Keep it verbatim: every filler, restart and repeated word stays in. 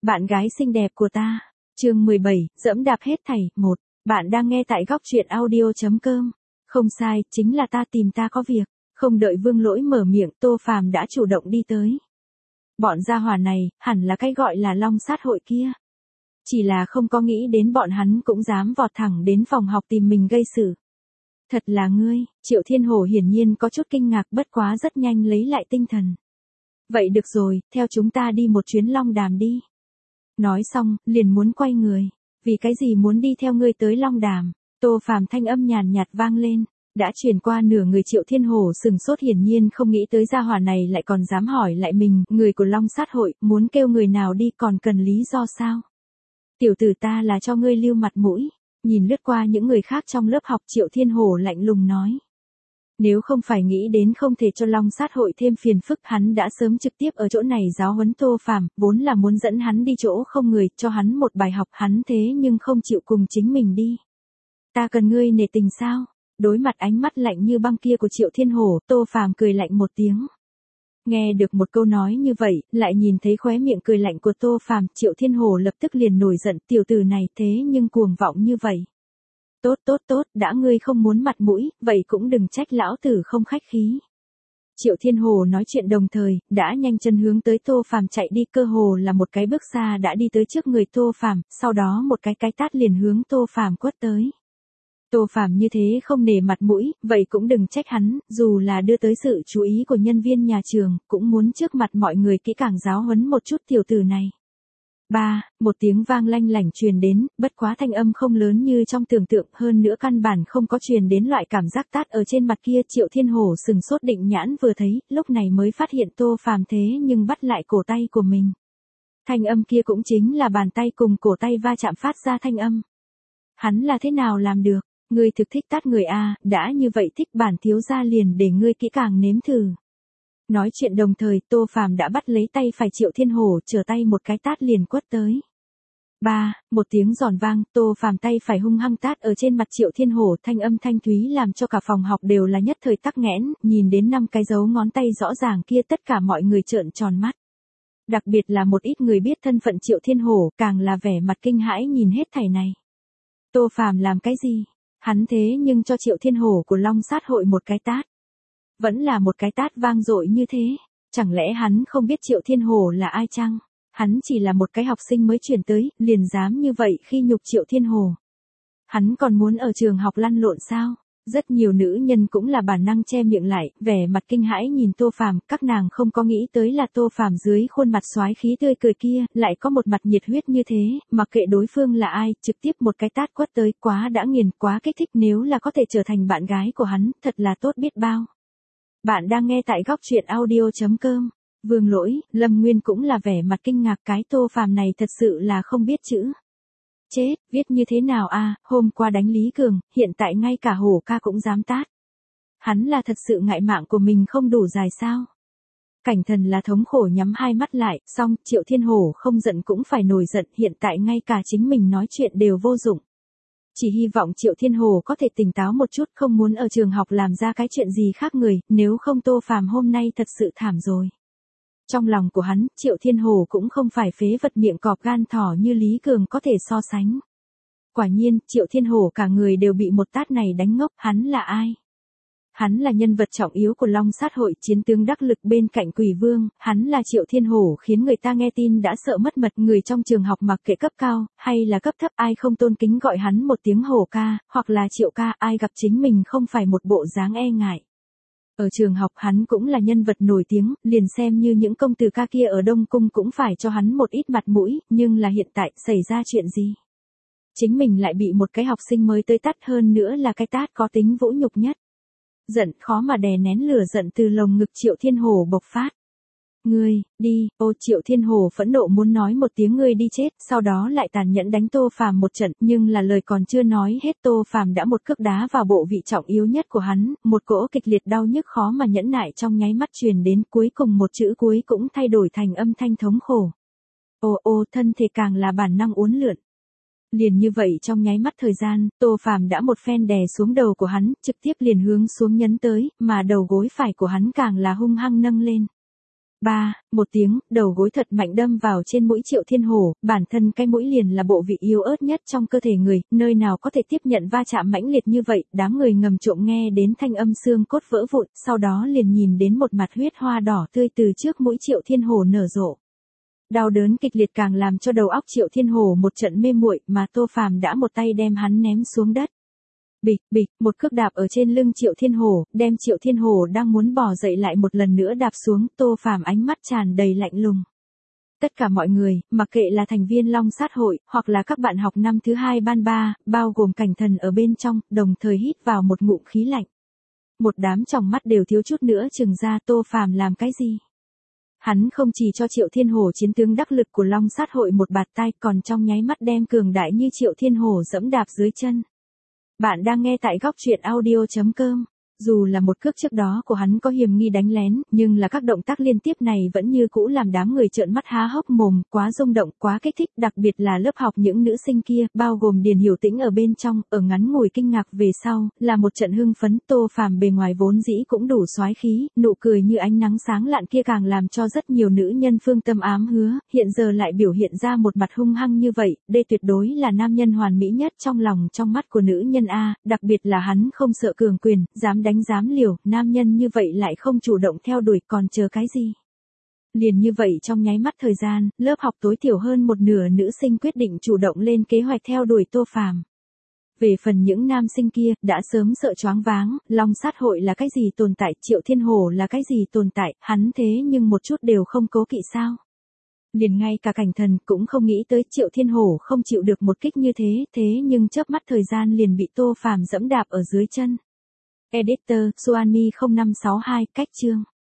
Bạn gái xinh đẹp của ta. Chương mười bảy, dẫm đạp hết thảy. Một. Bạn đang nghe tại góc truyện audio chấm com. Không sai, chính là ta tìm ta có việc. Không đợi Vương Lỗi mở miệng, Tô Phàm đã chủ động đi tới. Bọn gia hỏa này, hẳn là cái gọi là long sát hội kia. Chỉ là không có nghĩ đến bọn hắn cũng dám vọt thẳng đến phòng học tìm mình gây sự. Thật là ngươi. Triệu Thiên Hổ hiển nhiên có chút kinh ngạc, bất quá rất nhanh lấy lại tinh thần. Vậy được rồi, theo chúng ta đi một chuyến Long Đàm đi. Nói xong, liền muốn quay người. Vì cái gì muốn đi theo ngươi tới Long Đàm? Tô Phàm thanh âm nhàn nhạt vang lên. Đã chuyển qua nửa người, Triệu Thiên Hổ sừng sốt, hiển nhiên không nghĩ tới gia hỏa này lại còn dám hỏi lại mình, người của Long sát hội, muốn kêu người nào đi còn cần lý do sao? Tiểu tử, ta là cho ngươi lưu mặt mũi. Nhìn lướt qua những người khác trong lớp học, Triệu Thiên Hổ lạnh lùng nói. Nếu không phải nghĩ đến không thể cho Long sát hội thêm phiền phức, hắn đã sớm trực tiếp ở chỗ này giáo huấn Tô Phàm, vốn là muốn dẫn hắn đi chỗ không người, cho hắn một bài học, hắn thế nhưng không chịu cùng chính mình đi. Ta cần ngươi nể tình sao? Đối mặt ánh mắt lạnh như băng kia của Triệu Thiên Hổ, Tô Phàm cười lạnh một tiếng. Nghe được một câu nói như vậy, lại nhìn thấy khóe miệng cười lạnh của Tô Phàm, Triệu Thiên Hổ lập tức liền nổi giận, tiểu tử này thế nhưng cuồng vọng như vậy. Tốt tốt tốt, đã ngươi không muốn mặt mũi, vậy cũng đừng trách lão tử không khách khí. Triệu Thiên Hổ nói chuyện đồng thời, đã nhanh chân hướng tới Tô Phàm chạy đi, cơ hồ là một cái bước xa đã đi tới trước người Tô Phàm, sau đó một cái cái tát liền hướng Tô Phàm quất tới. Tô Phàm như thế không nể mặt mũi, vậy cũng đừng trách hắn, dù là đưa tới sự chú ý của nhân viên nhà trường, cũng muốn trước mặt mọi người kỹ càng giáo huấn một chút tiểu tử này. Ba, một tiếng vang lanh lảnh truyền đến, bất quá thanh âm không lớn như trong tưởng tượng, hơn nữa căn bản không có truyền đến loại cảm giác tát ở trên mặt kia. Triệu Thiên Hổ sừng sốt, định nhãn vừa thấy, lúc này mới phát hiện Tô Phàm thế nhưng bắt lại cổ tay của mình. Thanh âm kia cũng chính là bàn tay cùng cổ tay va chạm phát ra thanh âm. Hắn là thế nào làm được? Ngươi thực thích tát người a, đã như vậy thích bản thiếu gia liền để ngươi kỹ càng nếm thử. Nói chuyện đồng thời, Tô Phàm đã bắt lấy tay phải Triệu Thiên Hổ, trở tay một cái tát liền quất tới. Ba, một tiếng giòn vang, Tô Phàm tay phải hung hăng tát ở trên mặt Triệu Thiên Hổ, thanh âm thanh thúy làm cho cả phòng học đều là nhất thời tắc nghẽn, nhìn đến năm cái dấu ngón tay rõ ràng kia, tất cả mọi người trợn tròn mắt. Đặc biệt là một ít người biết thân phận Triệu Thiên Hổ, càng là vẻ mặt kinh hãi nhìn hết thảy này. Tô Phàm làm cái gì? Hắn thế nhưng cho Triệu Thiên Hổ của Long sát hội một cái tát. Vẫn là một cái tát vang dội như thế. Chẳng lẽ hắn không biết Triệu Thiên Hổ là ai chăng? Hắn chỉ là một cái học sinh mới chuyển tới, liền dám như vậy khi nhục Triệu Thiên Hổ. Hắn còn muốn ở trường học lăn lộn sao? Rất nhiều nữ nhân cũng là bản năng che miệng lại, vẻ mặt kinh hãi nhìn Tô Phàm, các nàng không có nghĩ tới là Tô Phàm dưới khuôn mặt soái khí tươi cười kia, lại có một mặt nhiệt huyết như thế, mặc kệ đối phương là ai, trực tiếp một cái tát quất tới, quá đã nghiền, quá kích thích, nếu là có thể trở thành bạn gái của hắn, thật là tốt biết bao. Bạn đang nghe tại góc truyện audio chấm com. Vương Lỗi, Lâm Nguyên cũng là vẻ mặt kinh ngạc, cái Tô Phàm này thật sự là không biết chữ. Chết, viết như thế nào a? Hôm qua đánh Lý Cường, hiện tại ngay cả Hổ ca cũng dám tát. Hắn là thật sự ngại mạng của mình không đủ dài sao? Cảnh Thần là thống khổ nhắm hai mắt lại, xong, Triệu Thiên Hổ không giận cũng phải nổi giận, hiện tại ngay cả chính mình nói chuyện đều vô dụng. Chỉ hy vọng Triệu Thiên Hổ có thể tỉnh táo một chút, không muốn ở trường học làm ra cái chuyện gì khác người, nếu không Tô Phàm hôm nay thật sự thảm rồi. Trong lòng của hắn, Triệu Thiên Hổ cũng không phải phế vật miệng cọp gan thỏ như Lý Cường có thể so sánh. Quả nhiên, Triệu Thiên Hổ cả người đều bị một tát này đánh ngốc, hắn là ai? Hắn là nhân vật trọng yếu của Long sát hội, chiến tướng đắc lực bên cạnh Quỷ Vương, hắn là Triệu Thiên Hổ khiến người ta nghe tin đã sợ mất mật, người trong trường học mặc kệ cấp cao, hay là cấp thấp, ai không tôn kính gọi hắn một tiếng Hổ ca, hoặc là Triệu ca, ai gặp chính mình không phải một bộ dáng e ngại. Ở trường học hắn cũng là nhân vật nổi tiếng, liền xem như những công tử ca kia ở Đông Cung cũng phải cho hắn một ít mặt mũi, nhưng là hiện tại, xảy ra chuyện gì? Chính mình lại bị một cái học sinh mới tới tát, hơn nữa là cái tát có tính vũ nhục nhất. Giận khó mà đè nén lửa giận từ lồng ngực Triệu Thiên Hổ bộc phát. Ngươi, đi, ô Triệu Thiên Hổ phẫn nộ muốn nói một tiếng ngươi đi chết, sau đó lại tàn nhẫn đánh Tô Phàm một trận, nhưng là lời còn chưa nói hết Tô Phàm đã một cước đá vào bộ vị trọng yếu nhất của hắn, một cỗ kịch liệt đau nhức khó mà nhẫn nại trong nháy mắt truyền đến, cuối cùng một chữ cuối cũng thay đổi thành âm thanh thống khổ. Ô ô, thân thể càng là bản năng uốn lượn. Liền như vậy trong nháy mắt thời gian, Tô Phàm đã một phen đè xuống đầu của hắn, trực tiếp liền hướng xuống nhấn tới, mà đầu gối phải của hắn càng là hung hăng nâng lên. Ba, một tiếng, đầu gối thật mạnh đâm vào trên mũi Triệu Thiên Hổ, bản thân cái mũi liền là bộ vị yếu ớt nhất trong cơ thể người, nơi nào có thể tiếp nhận va chạm mãnh liệt như vậy, đám người ngầm trộm nghe đến thanh âm xương cốt vỡ vụn, sau đó liền nhìn đến một mặt huyết hoa đỏ tươi từ trước mũi Triệu Thiên Hổ nở rộ. Đau đớn kịch liệt càng làm cho đầu óc Triệu Thiên Hổ một trận mê muội, mà Tô Phàm đã một tay đem hắn ném xuống đất. Bịch, bịch, một cước đạp ở trên lưng Triệu Thiên Hổ, đem Triệu Thiên Hổ đang muốn bò dậy lại một lần nữa đạp xuống, Tô Phàm ánh mắt tràn đầy lạnh lùng. Tất cả mọi người, mặc kệ là thành viên Long Sát hội, hoặc là các bạn học năm thứ hai ban ba, bao gồm Cảnh Thần ở bên trong, đồng thời hít vào một ngụm khí lạnh. Một đám tròng mắt đều thiếu chút nữa chừng ra Tô Phàm làm cái gì. Hắn không chỉ cho Triệu Thiên Hổ chiến tướng đắc lực của Long Sát hội một bạt tai, còn trong nháy mắt đem cường đại như Triệu Thiên Hổ dẫm đạp dưới chân. Bạn đang nghe tại góc truyện audio chấm com. Dù là một cước trước đó của hắn có hiểm nghi đánh lén, nhưng là các động tác liên tiếp này vẫn như cũ làm đám người trợn mắt há hốc mồm, quá rung động, quá kích thích, đặc biệt là lớp học những nữ sinh kia, bao gồm Điền Hiểu Tĩnh ở bên trong, ở ngắn ngủi kinh ngạc về sau, là một trận hưng phấn. Tô Phàm bề ngoài vốn dĩ cũng đủ soái khí, nụ cười như ánh nắng sáng lạn kia càng làm cho rất nhiều nữ nhân phương tâm ám hứa, hiện giờ lại biểu hiện ra một mặt hung hăng như vậy, đây tuyệt đối là nam nhân hoàn mỹ nhất trong lòng trong mắt của nữ nhân a, đặc biệt là hắn không sợ cường quyền, dám đánh dám liều, nam nhân như vậy lại không chủ động theo đuổi, còn chờ cái gì? Liền như vậy trong nháy mắt thời gian, lớp học tối thiểu hơn một nửa nữ sinh quyết định chủ động lên kế hoạch theo đuổi Tô Phàm. Về phần những nam sinh kia, đã sớm sợ choáng váng, Long Sát hội là cái gì tồn tại, Triệu Thiên Hổ là cái gì tồn tại, hắn thế nhưng một chút đều không cố kỵ sao? Liền ngay cả Cảnh Thần cũng không nghĩ tới Triệu Thiên Hổ không chịu được một kích như thế, thế nhưng chớp mắt thời gian liền bị Tô Phàm dẫm đạp ở dưới chân. Editor, Suanmi không năm sáu hai, cách chương.